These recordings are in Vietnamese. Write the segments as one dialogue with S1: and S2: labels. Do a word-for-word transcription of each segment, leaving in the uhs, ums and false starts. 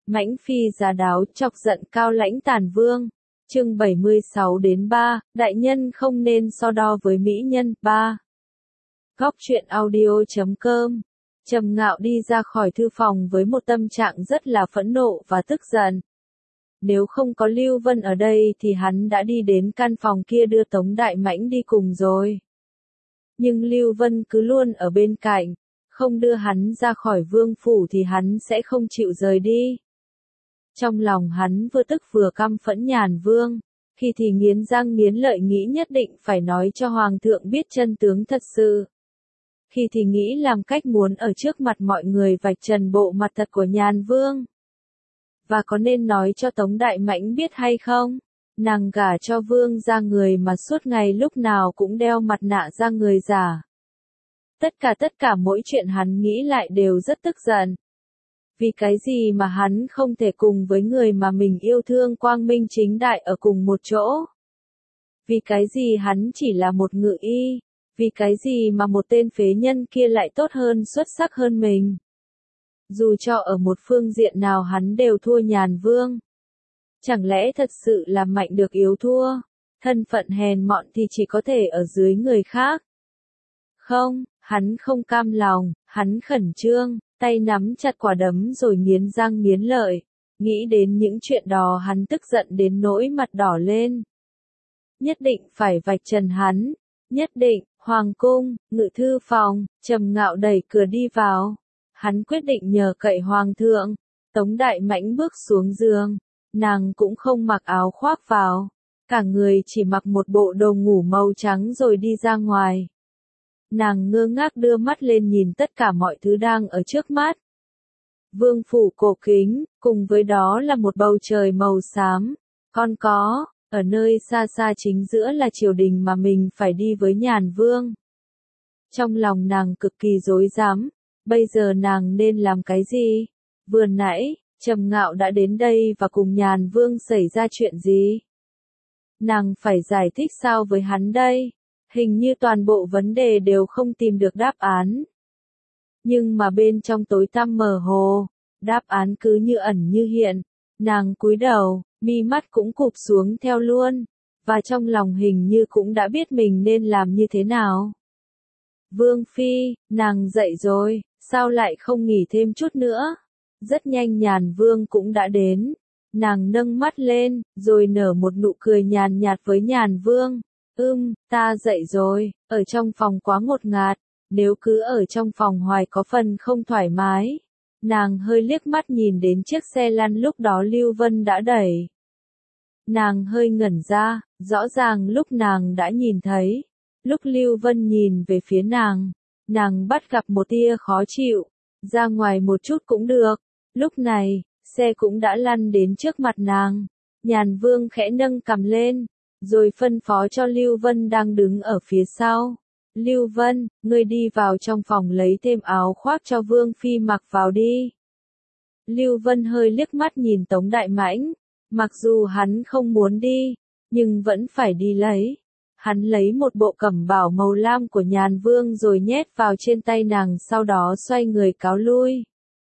S1: Mãnh phi giá đáo chọc giận Cao Lãnh Tàn Vương. Chương bảy mươi sáu đến ba, đại nhân không nên so đo với mỹ nhân. ba. Góc truyện audio chấm com. Trầm Ngạo đi ra khỏi thư phòng với một tâm trạng rất là phẫn nộ và tức giận. Nếu không có Lưu Vân ở đây thì hắn đã đi đến căn phòng kia đưa Tống Đại Mãnh đi cùng rồi. Nhưng Lưu Vân cứ luôn ở bên cạnh, không đưa hắn ra khỏi vương phủ thì hắn sẽ không chịu rời đi. Trong lòng hắn vừa tức vừa căm phẫn Nhàn Vương, khi thì nghiến răng nghiến lợi nghĩ nhất định phải nói cho Hoàng thượng biết chân tướng thật sự. Khi thì nghĩ làm cách muốn ở trước mặt mọi người vạch trần bộ mặt thật của Nhàn Vương. Và có nên nói cho Tống Đại Mãnh biết hay không? Nàng gả cho vương ra người mà suốt ngày lúc nào cũng đeo mặt nạ ra người giả. Tất cả tất cả mỗi chuyện hắn nghĩ lại đều rất tức giận. Vì cái gì mà hắn không thể cùng với người mà mình yêu thương quang minh chính đại ở cùng một chỗ? Vì cái gì hắn chỉ là một ngự y? Vì cái gì mà một tên phế nhân kia lại tốt hơn xuất sắc hơn mình? Dù cho ở một phương diện nào hắn đều thua Nhàn Vương. Chẳng lẽ thật sự là mạnh được yếu thua? Thân phận hèn mọn thì chỉ có thể ở dưới người khác. Không, hắn không cam lòng, hắn khẩn trương, tay nắm chặt quả đấm rồi nghiến răng nghiến lợi. Nghĩ đến những chuyện đó hắn tức giận đến nỗi mặt đỏ lên. Nhất định phải vạch trần hắn. Nhất định. Hoàng cung, ngự thư phòng, Trầm Ngạo đẩy cửa đi vào. Hắn quyết định nhờ cậy Hoàng thượng. Tống Đại Mãnh bước xuống giường. Nàng cũng không mặc áo khoác vào. Cả người chỉ mặc một bộ đồ ngủ màu trắng rồi đi ra ngoài. Nàng ngơ ngác đưa mắt lên nhìn tất cả mọi thứ đang ở trước mắt. Vương phủ cổ kính, cùng với đó là một bầu trời màu xám. Còn có, ở nơi xa xa chính giữa là triều đình mà mình phải đi với Nhàn Vương. Trong lòng nàng cực kỳ rối rắm, bây giờ nàng nên làm cái gì? Vừa nãy, Trầm Ngạo đã đến đây và cùng Nhàn Vương xảy ra chuyện gì? Nàng phải giải thích sao với hắn đây? Hình như toàn bộ vấn đề đều không tìm được đáp án. Nhưng mà bên trong tối tăm mờ hồ, đáp án cứ như ẩn như hiện. Nàng cúi đầu, mi mắt cũng cụp xuống theo luôn, và trong lòng hình như cũng đã biết mình nên làm như thế nào. Vương Phi, nàng dậy rồi, sao lại không nghỉ thêm chút nữa? Rất nhanh Nhàn Vương cũng đã đến. Nàng nâng mắt lên, rồi nở một nụ cười nhàn nhạt với Nhàn Vương. Ưm, ta dậy rồi, ở trong phòng quá ngột ngạt, nếu cứ ở trong phòng hoài có phần không thoải mái. Nàng hơi liếc mắt nhìn đến chiếc xe lăn lúc đó Lưu Vân đã đẩy. Nàng hơi ngẩn ra, rõ ràng lúc nàng đã nhìn thấy. Lúc Lưu Vân nhìn về phía nàng, nàng bắt gặp một tia khó chịu. Ra ngoài một chút cũng được. Lúc này, xe cũng đã lăn đến trước mặt nàng. Nhàn Vương khẽ nâng cằm lên, rồi phân phó cho Lưu Vân đang đứng ở phía sau. Lưu Vân, ngươi đi vào trong phòng lấy thêm áo khoác cho Vương Phi mặc vào đi. Lưu Vân hơi liếc mắt nhìn Tống Đại Mãnh. Mặc dù hắn không muốn đi, nhưng vẫn phải đi lấy. Hắn lấy một bộ cẩm bào màu lam của Nhàn Vương rồi nhét vào trên tay nàng, sau đó xoay người cáo lui.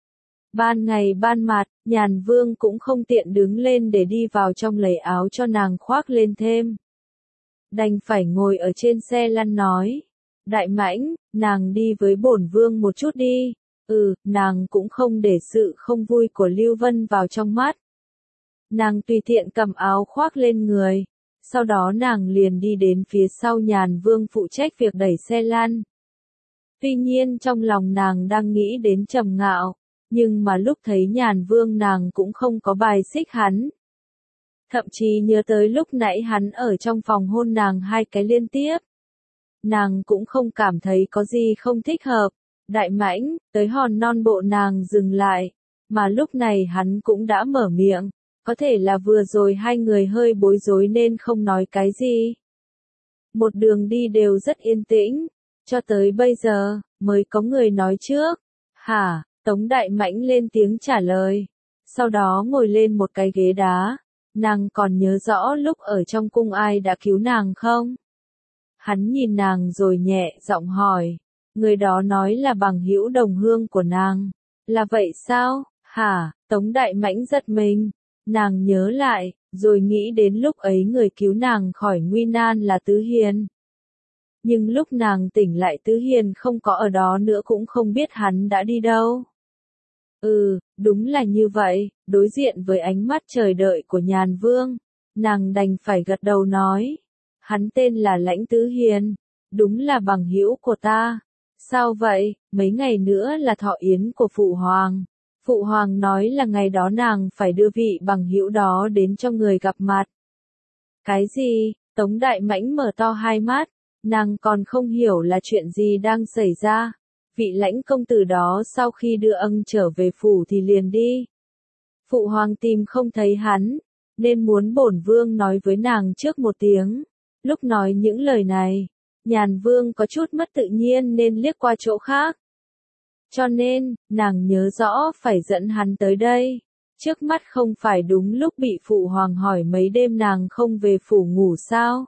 S1: Ban ngày ban mặt, Nhàn Vương cũng không tiện đứng lên để đi vào trong lấy áo cho nàng khoác lên thêm. Đành phải ngồi ở trên xe lăn nói. Đại Mãnh, nàng đi với bổn vương một chút đi. Ừ, nàng cũng không để sự không vui của Lưu Vân vào trong mắt. Nàng tùy tiện cầm áo khoác lên người. Sau đó nàng liền đi đến phía sau Nhàn Vương phụ trách việc đẩy xe lăn. Tuy nhiên trong lòng nàng đang nghĩ đến Trầm Ngạo. Nhưng mà lúc thấy Nhàn Vương nàng cũng không có bài xích hắn. Thậm chí nhớ tới lúc nãy hắn ở trong phòng hôn nàng hai cái liên tiếp. Nàng cũng không cảm thấy có gì không thích hợp. Đại Mãnh, tới hòn non bộ nàng dừng lại. Mà lúc này hắn cũng đã mở miệng. Có thể là vừa rồi hai người hơi bối rối nên không nói cái gì. Một đường đi đều rất yên tĩnh. Cho tới bây giờ, mới có người nói trước. Hả? Tống Đại Mãnh lên tiếng trả lời. Sau đó ngồi lên một cái ghế đá. Nàng còn nhớ rõ lúc ở trong cung ai đã cứu nàng không? Hắn nhìn nàng rồi nhẹ giọng hỏi. Người đó nói là bằng hữu đồng hương của nàng. Là vậy sao? Hả, Tống Đại Mãnh giật mình, nàng nhớ lại, rồi nghĩ đến lúc ấy người cứu nàng khỏi nguy nan là Tứ Hiền. Nhưng lúc nàng tỉnh lại Tứ Hiền không có ở đó nữa, cũng không biết hắn đã đi đâu. Ừ, đúng là như vậy, đối diện với ánh mắt chờ đợi của Nhàn Vương, nàng đành phải gật đầu nói. Hắn tên là Lãnh Tứ Hiền, đúng là bằng hữu của ta. Sao vậy, mấy ngày nữa là thọ yến của Phụ Hoàng. Phụ Hoàng nói là ngày đó nàng phải đưa vị bằng hữu đó đến cho người gặp mặt. Cái gì? Tống Đại Mãnh mở to hai mắt, nàng còn không hiểu là chuyện gì đang xảy ra. Vị Lãnh công tử đó sau khi đưa ân trở về phủ thì liền đi. Phụ Hoàng tìm không thấy hắn, nên muốn bổn vương nói với nàng trước một tiếng. Lúc nói những lời này, Nhàn Vương có chút mất tự nhiên nên liếc qua chỗ khác. Cho nên, nàng nhớ rõ phải dẫn hắn tới đây. Trước mắt không phải đúng lúc bị Phụ Hoàng hỏi mấy đêm nàng không về phủ ngủ sao?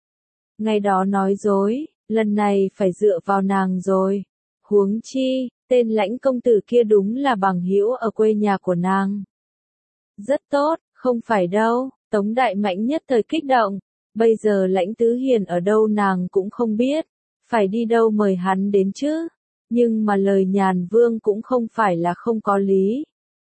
S1: Ngày đó nói dối, lần này phải dựa vào nàng rồi. Huống chi, tên Lãnh công tử kia đúng là bằng hữu ở quê nhà của nàng. Rất tốt, không phải đâu, Tống Đại Mãnh nhất thời kích động. Bây giờ Lãnh Tứ Hiền ở đâu nàng cũng không biết, phải đi đâu mời hắn đến chứ. Nhưng mà lời Nhàn Vương cũng không phải là không có lý.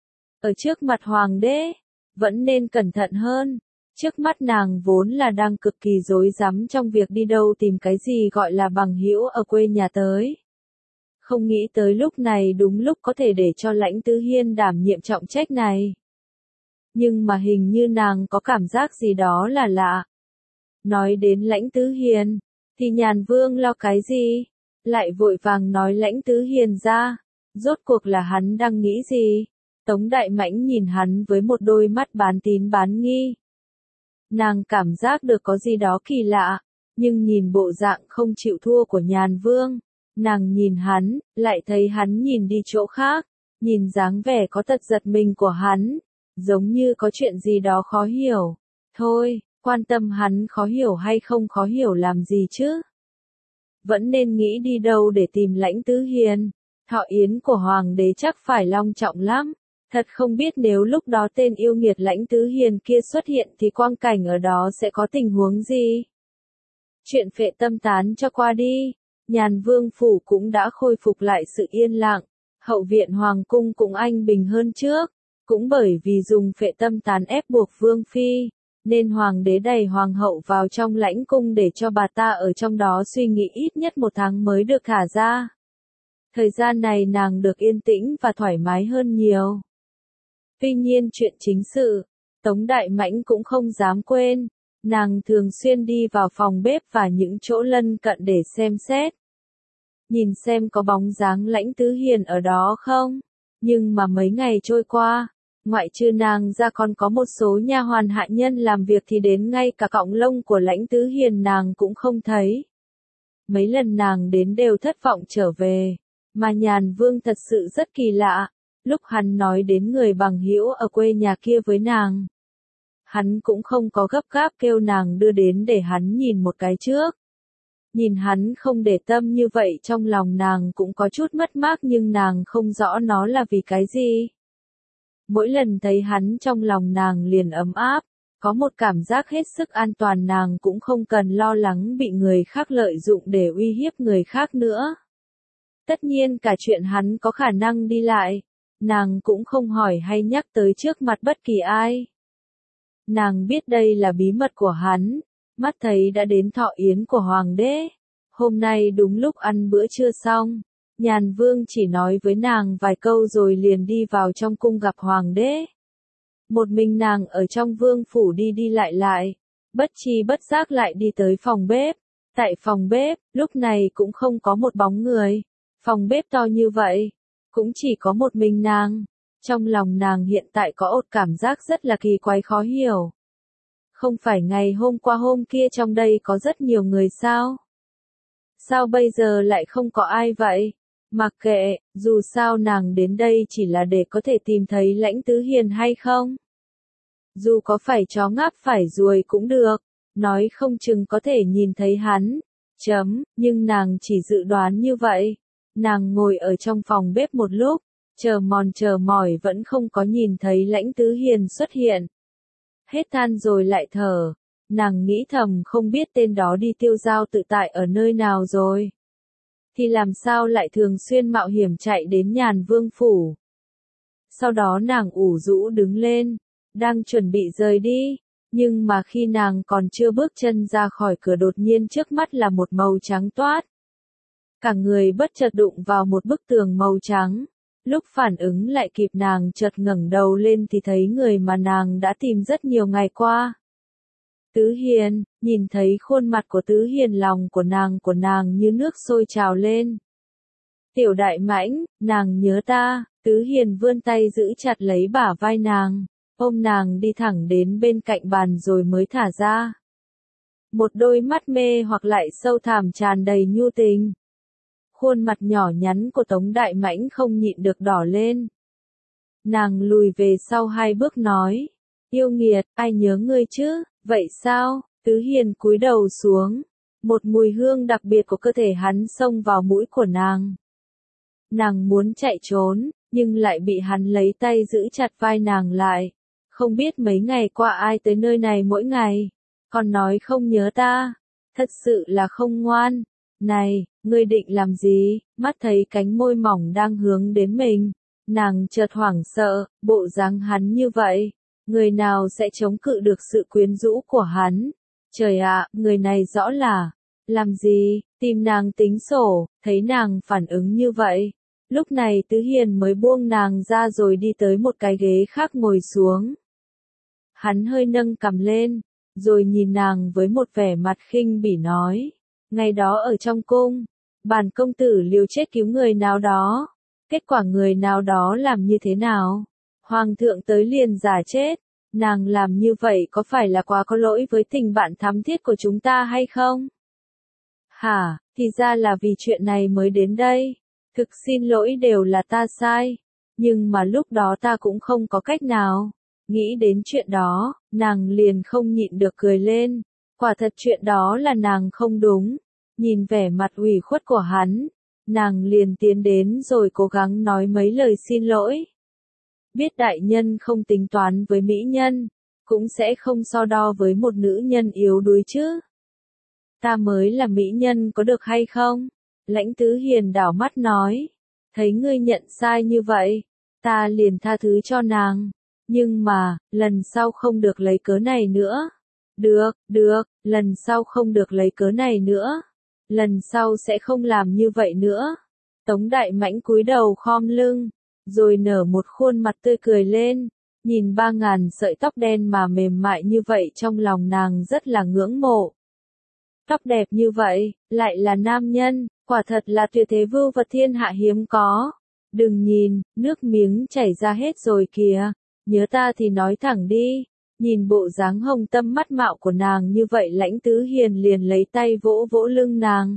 S1: Ở trước mặt Hoàng đế, vẫn nên cẩn thận hơn. Trước mắt nàng vốn là đang cực kỳ rối rắm trong việc đi đâu tìm cái gì gọi là bằng hữu ở quê nhà tới. Không nghĩ tới lúc này đúng lúc có thể để cho Lãnh Tứ Hiền đảm nhiệm trọng trách này. Nhưng mà hình như nàng có cảm giác gì đó là lạ. Nói đến Lãnh Tứ Hiền, thì Nhàn Vương lo cái gì? Lại vội vàng nói Lãnh Tứ Hiền ra. Rốt cuộc là hắn đang nghĩ gì? Tống Đại Mãnh nhìn hắn với một đôi mắt bán tín bán nghi. Nàng cảm giác được có gì đó kỳ lạ, nhưng nhìn bộ dạng không chịu thua của Nhàn Vương. Nàng nhìn hắn, lại thấy hắn nhìn đi chỗ khác, nhìn dáng vẻ có tật giật mình của hắn, giống như có chuyện gì đó khó hiểu. Thôi, quan tâm hắn khó hiểu hay không khó hiểu làm gì chứ? Vẫn nên nghĩ đi đâu để tìm Lãnh Tứ Hiền. Thọ yến của Hoàng đế chắc phải long trọng lắm. Thật không biết nếu lúc đó tên yêu nghiệt Lãnh Tứ Hiền kia xuất hiện thì quang cảnh ở đó sẽ có tình huống gì? Chuyện phệ tâm tán cho qua đi. Nhàn Vương phủ cũng đã khôi phục lại sự yên lặng. Hậu viện Hoàng cung cũng anh bình hơn trước. Cũng bởi vì dùng phệ tâm tán ép buộc Vương Phi, nên Hoàng đế đẩy Hoàng hậu vào trong lãnh cung để cho bà ta ở trong đó suy nghĩ ít nhất một tháng mới được thả ra. Thời gian này nàng được yên tĩnh và thoải mái hơn nhiều. Tuy nhiên chuyện chính sự, Tống Đại Mãnh cũng không dám quên. Nàng thường xuyên đi vào phòng bếp và những chỗ lân cận để xem xét. Nhìn xem có bóng dáng Lãnh Tứ Hiền ở đó không. Nhưng mà mấy ngày trôi qua, ngoại trừ nàng ra còn có một số nha hoàn hạ nhân làm việc thì đến ngay cả cọng lông của Lãnh Tứ Hiền nàng cũng không thấy. Mấy lần nàng đến đều thất vọng trở về, mà Nhàn Vương thật sự rất kỳ lạ. Lúc hắn nói đến người bằng hữu ở quê nhà kia với nàng, hắn cũng không có gấp gáp kêu nàng đưa đến để hắn nhìn một cái trước. Nhìn hắn không để tâm như vậy trong lòng nàng cũng có chút mất mát, nhưng nàng không rõ nó là vì cái gì. Mỗi lần thấy hắn trong lòng nàng liền ấm áp, có một cảm giác hết sức an toàn, nàng cũng không cần lo lắng bị người khác lợi dụng để uy hiếp người khác nữa. Tất nhiên cả chuyện hắn có khả năng đi lại, nàng cũng không hỏi hay nhắc tới trước mặt bất kỳ ai. Nàng biết đây là bí mật của hắn, mắt thấy đã đến thọ yến của Hoàng đế. Hôm nay đúng lúc ăn bữa trưa xong, Nhàn Vương chỉ nói với nàng vài câu rồi liền đi vào trong cung gặp Hoàng đế. Một mình nàng ở trong vương phủ đi đi lại lại, bất chi bất giác lại đi tới phòng bếp. Tại phòng bếp, lúc này cũng không có một bóng người. Phòng bếp to như vậy, cũng chỉ có một mình nàng. Trong lòng nàng hiện tại có một cảm giác rất là kỳ quái khó hiểu. Không phải ngày hôm qua hôm kia trong đây có rất nhiều người sao? Sao bây giờ lại không có ai vậy? Mặc kệ, dù sao nàng đến đây chỉ là để có thể tìm thấy Lãnh Tứ Hiền hay không? Dù có phải chó ngáp phải ruồi cũng được, nói không chừng có thể nhìn thấy hắn. Chấm, nhưng nàng chỉ dự đoán như vậy. Nàng ngồi ở trong phòng bếp một lúc, chờ mòn chờ mỏi vẫn không có nhìn thấy Lãnh Tứ Hiền xuất hiện. Hết than rồi lại thở, nàng nghĩ thầm không biết tên đó đi tiêu dao tự tại ở nơi nào rồi. Thì làm sao lại thường xuyên mạo hiểm chạy đến Nhàn Vương phủ. Sau đó nàng ủ rũ đứng lên, đang chuẩn bị rời đi, nhưng mà khi nàng còn chưa bước chân ra khỏi cửa đột nhiên trước mắt là một màu trắng toát. Cả người bất chợt đụng vào một bức tường màu trắng. Lúc phản ứng lại kịp nàng chợt ngẩng đầu lên thì thấy người mà nàng đã tìm rất nhiều ngày qua. Tứ Hiền, nhìn thấy khuôn mặt của Tứ Hiền lòng của nàng của nàng như nước sôi trào lên. Tiểu Đại Mãnh, nàng nhớ ta, Tứ Hiền vươn tay giữ chặt lấy bả vai nàng, ôm nàng đi thẳng đến bên cạnh bàn rồi mới thả ra. Một đôi mắt mê hoặc lại sâu thẳm tràn đầy nhu tình. Khuôn mặt nhỏ nhắn của Tống Đại Mãnh không nhịn được đỏ lên. Nàng lùi về sau hai bước nói, yêu nghiệt, ai nhớ ngươi chứ, vậy sao? Tứ Hiền cúi đầu xuống, một mùi hương đặc biệt của cơ thể hắn xông vào mũi của nàng. Nàng muốn chạy trốn, nhưng lại bị hắn lấy tay giữ chặt vai nàng lại. Không biết mấy ngày qua ai tới nơi này mỗi ngày, còn nói không nhớ ta, thật sự là không ngoan. Này, ngươi định làm gì? Mắt thấy cánh môi mỏng đang hướng đến mình, nàng chợt hoảng sợ, bộ dáng hắn như vậy, người nào sẽ chống cự được sự quyến rũ của hắn? Trời ạ, người này rõ là, làm gì, tìm nàng tính sổ, thấy nàng phản ứng như vậy. Lúc này Tứ Hiền mới buông nàng ra rồi đi tới một cái ghế khác ngồi xuống. Hắn hơi nâng cằm lên, rồi nhìn nàng với một vẻ mặt khinh bỉ nói. Ngày đó ở trong cung, bản công tử liều chết cứu người nào đó. Kết quả người nào đó làm như thế nào? Hoàng thượng tới liền giả chết. Nàng làm như vậy có phải là quá có lỗi với tình bạn thắm thiết của chúng ta hay không? Hả, thì ra là vì chuyện này mới đến đây. Thực xin lỗi đều là ta sai. Nhưng mà lúc đó ta cũng không có cách nào. Nghĩ đến chuyện đó, nàng liền không nhịn được cười lên. Quả thật chuyện đó là nàng không đúng. Nhìn vẻ mặt ủy khuất của hắn, nàng liền tiến đến rồi cố gắng nói mấy lời xin lỗi. Biết đại nhân không tính toán với mỹ nhân, cũng sẽ không so đo với một nữ nhân yếu đuối chứ. Ta mới là mỹ nhân có được hay không? Lãnh Tứ Hiền đảo mắt nói, thấy ngươi nhận sai như vậy, ta liền tha thứ cho nàng. Nhưng mà, lần sau không được lấy cớ này nữa. Được, được, lần sau không được lấy cớ này nữa. Lần sau sẽ không làm như vậy nữa. Tống Đại Mãnh cúi đầu khom lưng, rồi nở một khuôn mặt tươi cười lên, nhìn ba ngàn sợi tóc đen mà mềm mại như vậy trong lòng nàng rất là ngưỡng mộ. Tóc đẹp như vậy, lại là nam nhân, quả thật là tuyệt thế vưu vật thiên hạ hiếm có. Đừng nhìn, nước miếng chảy ra hết rồi kìa, nhớ ta thì nói thẳng đi. Nhìn bộ dáng hồng tâm mắt mạo của nàng như vậy Lãnh Tứ Hiền liền lấy tay vỗ vỗ lưng nàng.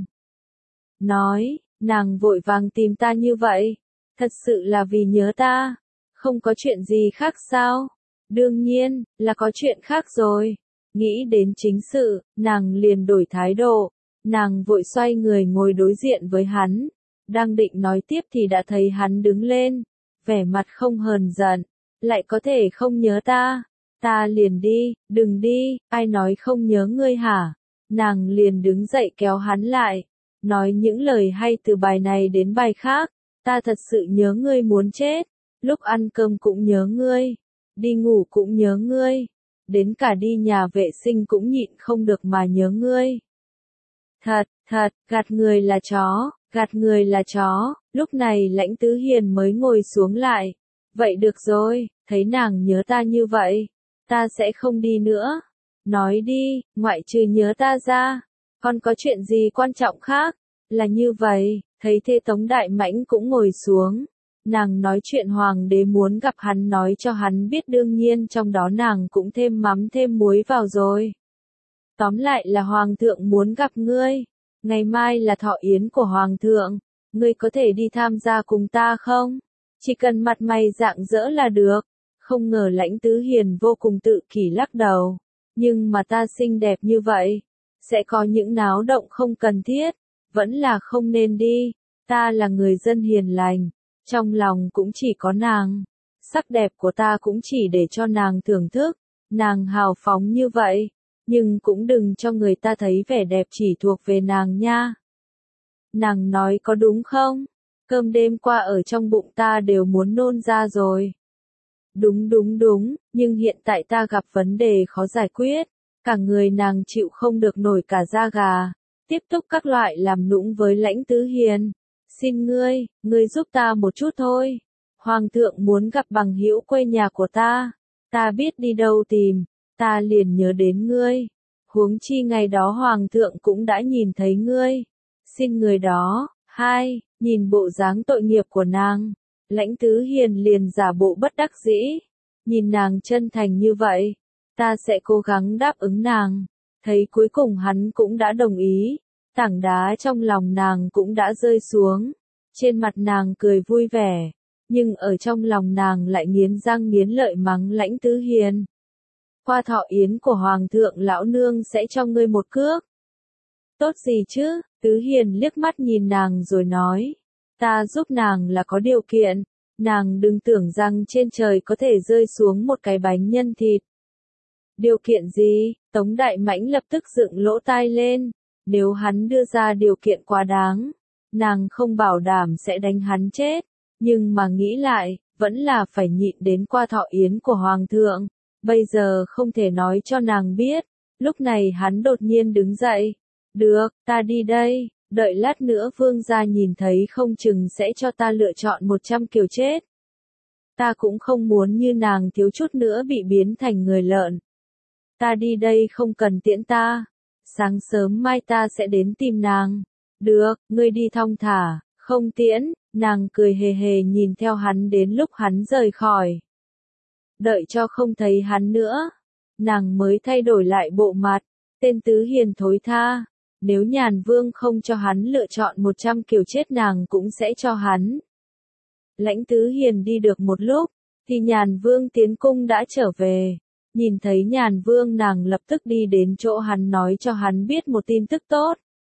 S1: Nói, nàng vội vàng tìm ta như vậy, thật sự là vì nhớ ta, không có chuyện gì khác sao? Đương nhiên, là có chuyện khác rồi. Nghĩ đến chính sự, nàng liền đổi thái độ, nàng vội xoay người ngồi đối diện với hắn. Đang định nói tiếp thì đã thấy hắn đứng lên, vẻ mặt không hờn giận, lại có thể không nhớ ta. Ta liền đi, đừng đi, ai nói không nhớ ngươi hả? Nàng liền đứng dậy kéo hắn lại, nói những lời hay từ bài này đến bài khác, ta thật sự nhớ ngươi muốn chết, lúc ăn cơm cũng nhớ ngươi, đi ngủ cũng nhớ ngươi, đến cả đi nhà vệ sinh cũng nhịn không được mà nhớ ngươi. Thật, thật, gạt người là chó, gạt người là chó, lúc này Lãnh Tứ Hiền mới ngồi xuống lại, vậy được rồi, thấy nàng nhớ ta như vậy. Ta sẽ không đi nữa. Nói đi, ngoại trừ nhớ ta ra, còn có chuyện gì quan trọng khác? Là như vậy, thấy thế Tống Đại Mãnh cũng ngồi xuống. Nàng nói chuyện hoàng đế muốn gặp hắn nói cho hắn biết đương nhiên trong đó nàng cũng thêm mắm thêm muối vào rồi. Tóm lại là hoàng thượng muốn gặp ngươi. Ngày mai là thọ yến của hoàng thượng. Ngươi có thể đi tham gia cùng ta không? Chỉ cần mặt mày rạng rỡ là được. Không ngờ Lãnh Tứ Hiền vô cùng tự kỷ lắc đầu. Nhưng mà ta xinh đẹp như vậy, sẽ có những náo động không cần thiết, vẫn là không nên đi. Ta là người dân hiền lành, Trong lòng cũng chỉ có nàng. Sắc đẹp của ta cũng chỉ để cho nàng thưởng thức. Nàng hào phóng như vậy. Nhưng cũng đừng cho người ta thấy vẻ đẹp chỉ thuộc về nàng nha. Nàng nói có đúng không? Cơm đêm qua ở trong bụng ta đều muốn nôn ra rồi. Đúng đúng đúng, nhưng hiện tại ta gặp vấn đề khó giải quyết. Cả người nàng chịu không được nổi cả da gà. Tiếp tục các loại làm nũng với Lãnh Tứ Hiền. Xin ngươi, ngươi giúp ta một chút thôi. Hoàng thượng muốn gặp bằng hữu quê nhà của ta. Ta biết đi đâu tìm, ta liền nhớ đến ngươi. Huống chi ngày đó Hoàng thượng cũng đã nhìn thấy ngươi. Xin người đó. Hai, nhìn bộ dáng tội nghiệp của nàng. Lãnh Tứ Hiền liền giả bộ bất đắc dĩ. Nhìn nàng chân thành như vậy. Ta sẽ cố gắng đáp ứng nàng. Thấy cuối cùng hắn cũng đã đồng ý. Tảng đá trong lòng nàng cũng đã rơi xuống. Trên mặt nàng cười vui vẻ. Nhưng ở trong lòng nàng lại nghiến răng nghiến lợi mắng Lãnh Tứ Hiền. Qua thọ yến của Hoàng thượng lão nương sẽ cho ngươi một cước. Tốt gì chứ? Tứ Hiền liếc mắt nhìn nàng rồi nói. Ta giúp nàng là có điều kiện. Nàng đừng tưởng rằng trên trời có thể rơi xuống một cái bánh nhân thịt. Điều kiện gì? Tống Đại Mãnh lập tức dựng lỗ tai lên. Nếu hắn đưa ra điều kiện quá đáng, nàng không bảo đảm sẽ đánh hắn chết. Nhưng mà nghĩ lại, vẫn là phải nhịn đến qua thọ yến của Hoàng thượng. Bây giờ không thể nói cho nàng biết. Lúc này hắn đột nhiên đứng dậy. Được, ta đi đây. Đợi lát nữa vương gia nhìn thấy không chừng sẽ cho ta lựa chọn một trăm kiểu chết. Ta cũng không muốn như nàng thiếu chút nữa bị biến thành người lợn. Ta đi đây không cần tiễn ta. Sáng sớm mai ta sẽ đến tìm nàng. Được, ngươi đi thong thả, không tiễn. Nàng cười hề hề nhìn theo hắn đến lúc hắn rời khỏi. Đợi cho không thấy hắn nữa. Nàng mới thay đổi lại bộ mặt. Tên Tứ Hiền thối tha. Nếu Nhàn Vương không cho hắn lựa chọn một trăm kiểu chết nàng cũng sẽ cho hắn. Lãnh Tứ Hiền đi được một lúc, thì Nhàn Vương tiến cung đã trở về. Nhìn thấy Nhàn Vương nàng lập tức đi đến chỗ hắn nói cho hắn biết một tin tức tốt.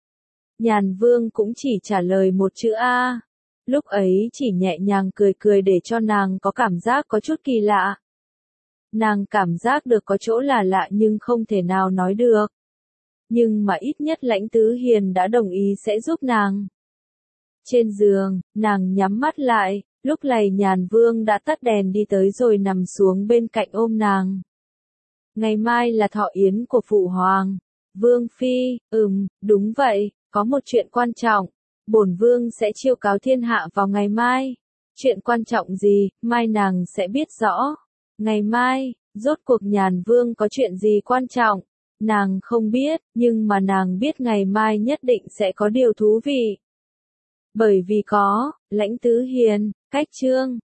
S1: Nhàn Vương cũng chỉ trả lời một chữ A. Lúc ấy chỉ nhẹ nhàng cười cười để cho nàng có cảm giác có chút kỳ lạ. Nàng cảm giác được có chỗ là lạ nhưng không thể nào nói được. Nhưng mà ít nhất Lãnh Tứ Hiền đã đồng ý sẽ giúp nàng. Trên giường, nàng nhắm mắt lại, lúc này Nhàn Vương đã tắt đèn đi tới rồi nằm xuống bên cạnh ôm nàng. Ngày mai là thọ yến của Phụ Hoàng. Vương Phi, ừm, đúng vậy, có một chuyện quan trọng. Bổn Vương sẽ chiêu cáo thiên hạ vào ngày mai. Chuyện quan trọng gì, mai nàng sẽ biết rõ. Ngày mai, rốt cuộc Nhàn Vương có chuyện gì quan trọng? Nàng không biết, nhưng mà nàng biết ngày mai nhất định sẽ có điều thú vị. Bởi vì có, Lãnh Tứ Hiền, cách chương.